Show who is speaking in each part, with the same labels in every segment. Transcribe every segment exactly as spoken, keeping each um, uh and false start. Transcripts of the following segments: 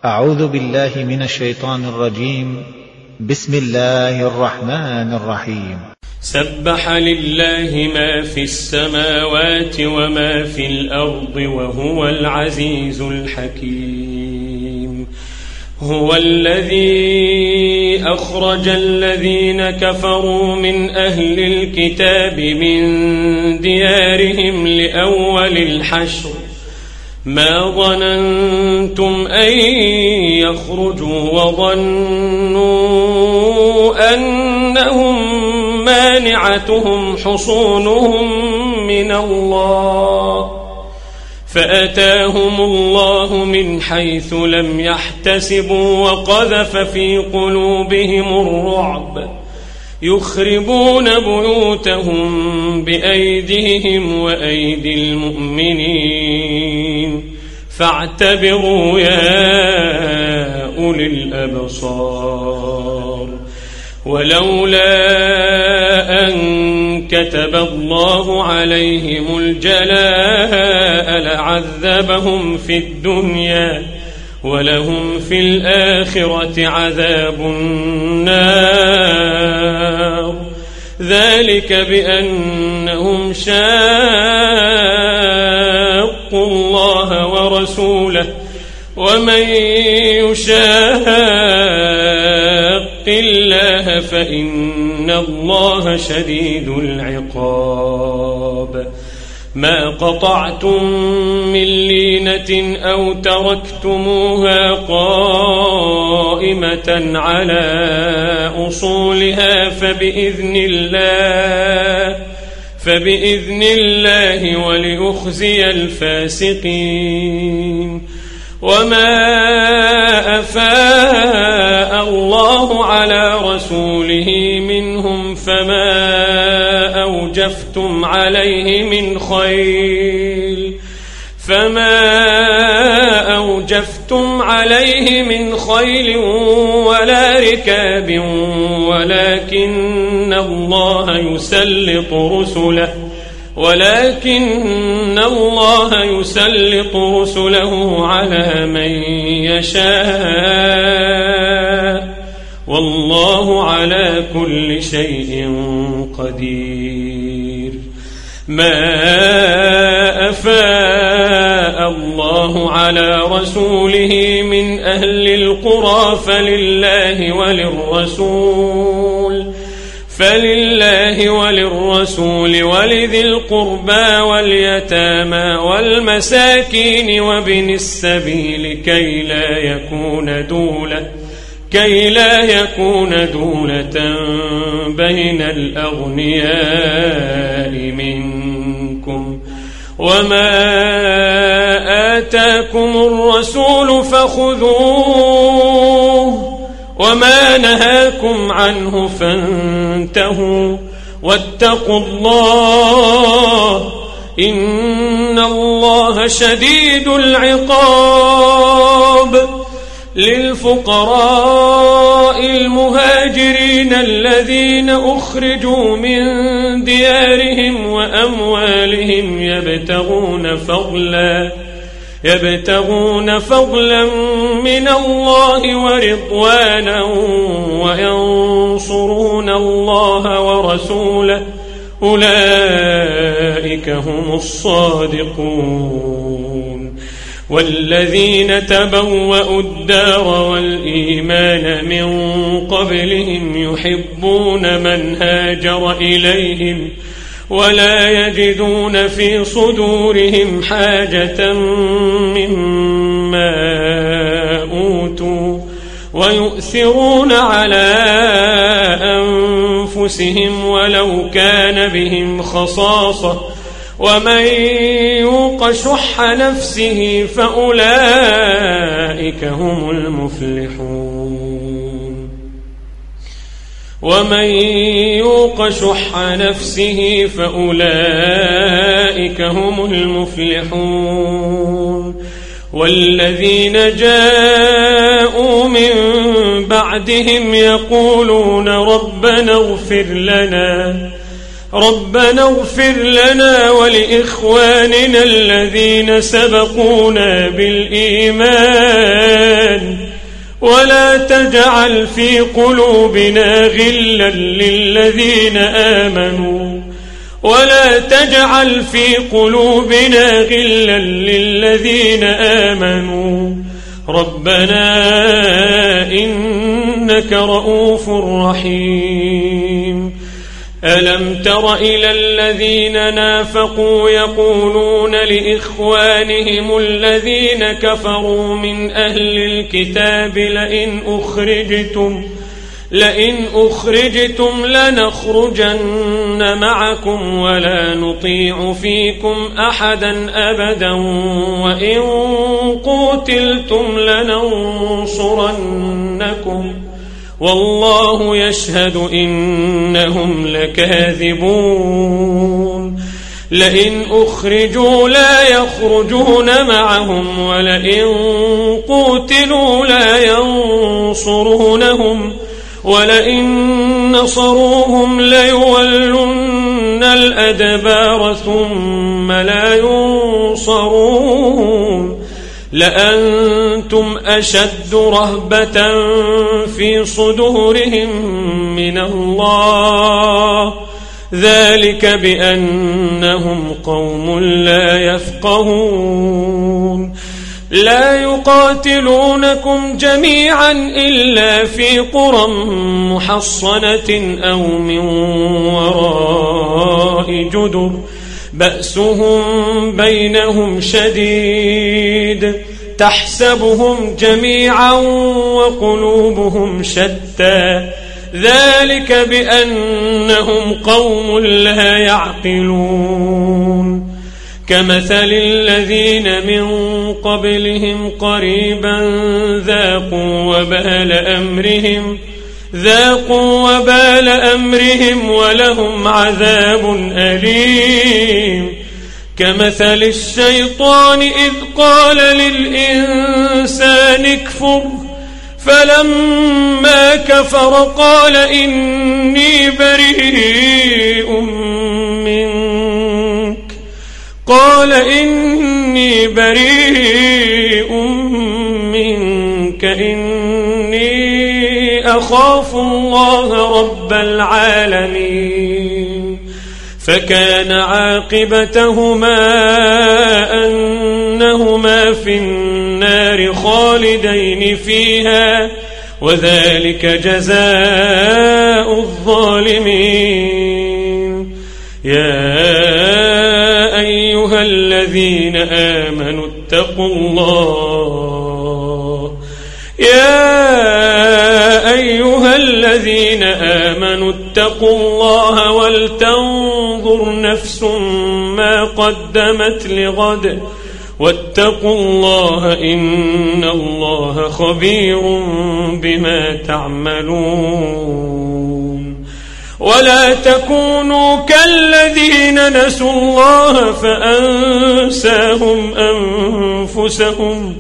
Speaker 1: أعوذ بالله من الشيطان الرجيم. بسم الله الرحمن الرحيم.
Speaker 2: سبح لله ما في السماوات وما في الأرض وهو العزيز الحكيم. هو الذي أخرج الذين كفروا من أهل الكتاب من ديارهم لأول الحشر ما ظننتم أن يخرجوا وظنوا أنهم مانعتهم حصونهم من الله فأتاهم الله من حيث لم يحتسبوا وقذف في قلوبهم الرعب يخربون بيوتهم بأيديهم وأيدي المؤمنين فاعتبروا يا أولي الأبصار. ولولا أن كتب الله عليهم الجلاء لعذبهم في الدنيا ولهم في الآخرة عذاب النار ذلك بأنهم شاقوا الله ورسوله ومن يشاق الله فإن الله شديد العقاب. ما قطعتم من لينة أو تركتموها قائمة على أصولها فبإذن الله فبإذن الله وليخزي الفاسقين. وما أفاء الله على رسوله منهم فما أوجفتم عليه من خيل فما أوجفتم عليه من خيل ولا ركاب ولكن الله يسلط رسله ولكن الله يسلط رسله على من يشاء والله على كل شيء قدير. ما أفاء الله على رسوله من أهل القرى فلله وللرسول فلله وللرسول ولذي القربى واليتامى والمساكين وابن السبيل كي لا يكون دولة كي لا يكون دولة بين الأغنياء منكم. وما آتاكم الرسول فخذوه وما نهاكم عنه فانتهوا واتقوا الله إن الله شديد العقاب. للفقراء المهاجرين الذين أخرجوا من ديارهم وأموالهم يبتغون فضلا يبتغون فضلا من الله ورضوانا وينصرون الله ورسوله أولئك هم الصادقون. والذين تبوأوا الدار والإيمان من قبلهم يحبون من هاجر إليهم ولا يجدون في صدورهم حاجة مما أوتوا ويؤثرون على أنفسهم ولو كان بهم خصاصة ومن يوق شح نفسه فأولئك هم المفلحون. ومن يوق شح نفسه فأولئك هم المفلحون. والذين جاءوا من بعدهم يقولون ربنا اغفر لنا ربنا اغفر لنا ولإخواننا الذين سبقونا بالإيمان ولا تجعل في قلوبنا غلا للذين آمنوا ولا تجعل في قلوبنا غلا للذين آمنوا ربنا إنك رؤوف رحيم. ألم تر إلى الذين نافقوا يقولون لإخوانهم الذين كفروا من أهل الكتاب لئن أخرجتم لئن أخرجتم لنخرجن معكم ولا نطيع فيكم أحدا أبدا وإن قوتلتم لننصرنكم والله يشهد إنهم لكاذبون. لئن أخرجوا لا يخرجون معهم ولئن قوتلوا لا ينصرونهم ولئن نصروهم ليولن الأدبار ثم لا ينصرون. لأنتم أشد رهبة في صدورهم من الله ذلك بأنهم قوم لا يفقهون. لا يقاتلونكم جميعا إلا في قرى محصنة أو من وراء جدر بأسهم بينهم شديد تحسبهم جميعا وقلوبهم شتى ذلك بأنهم قوم لا يعقلون. كمثل الذين من قبلهم قريبا ذاقوا وبال أمرهم ذاقوا وبال أمرهم ولهم عذاب أليم. كمثل الشيطان إذ قال للإنسان اكفر فلما كفر قال إني بريء منك قال إني بريء منك إني أخاف الله رب العالمين. فكان عاقبتهما أنهما في النار خالدين فيها وذلك جزاء الظالمين. يا أيها الذين آمنوا اتقوا الله يا أيها الذين آمنوا اتقوا الله ولتنظر نفس ما قدمت لغد واتقوا الله إن الله خبير بما تعملون. ولا تكونوا كالذين نسوا الله فأنساهم أنفسهم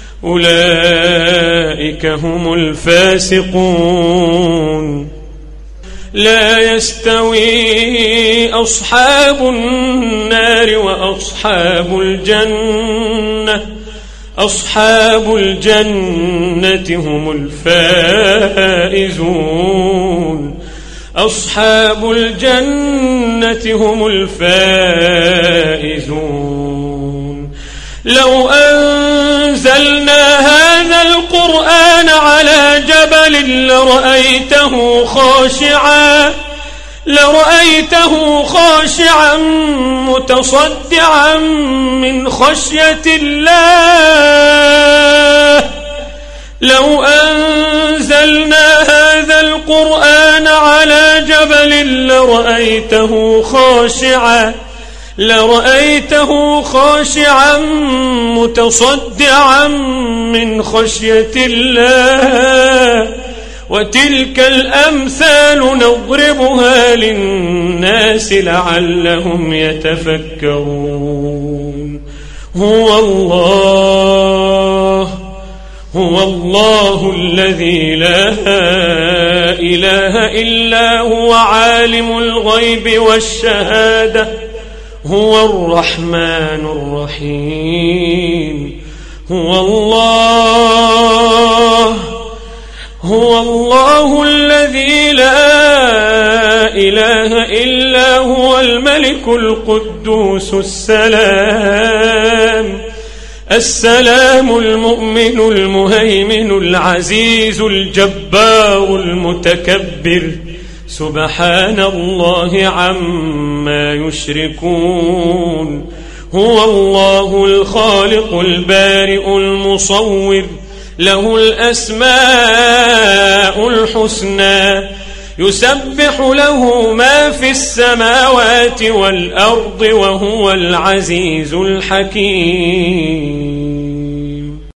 Speaker 2: أولئك هم الفاسقون. لا يستوي أصحاب النار وأصحاب الجنة أصحاب الجنة هم الفائزون أصحاب الجنة هم الفائزون. لو أنزلنا هذا القرآن على جبل لرأيته خاشعا لرأيته خاشعا متصدعا من خشية الله. لو أنزلنا هذا القرآن على جبل لرأيته خاشعا لرأيته خاشعا متصدعا من خشية الله. وتلك الأمثال نضربها للناس لعلهم يتفكرون. هو الله هو الله الذي لا إله إلا هو عالم الغيب والشهادة هو الرحمن الرحيم. هو الله هو الله الذي لا إله إلا هو الملك القدوس السلام السلام المؤمن المهيمن العزيز الجبار المتكبر سبحان الله عما يشركون هو الله الخالق البارئ المصور له الأسماء الحسنى يسبح له ما في السماوات والأرض وهو العزيز الحكيم.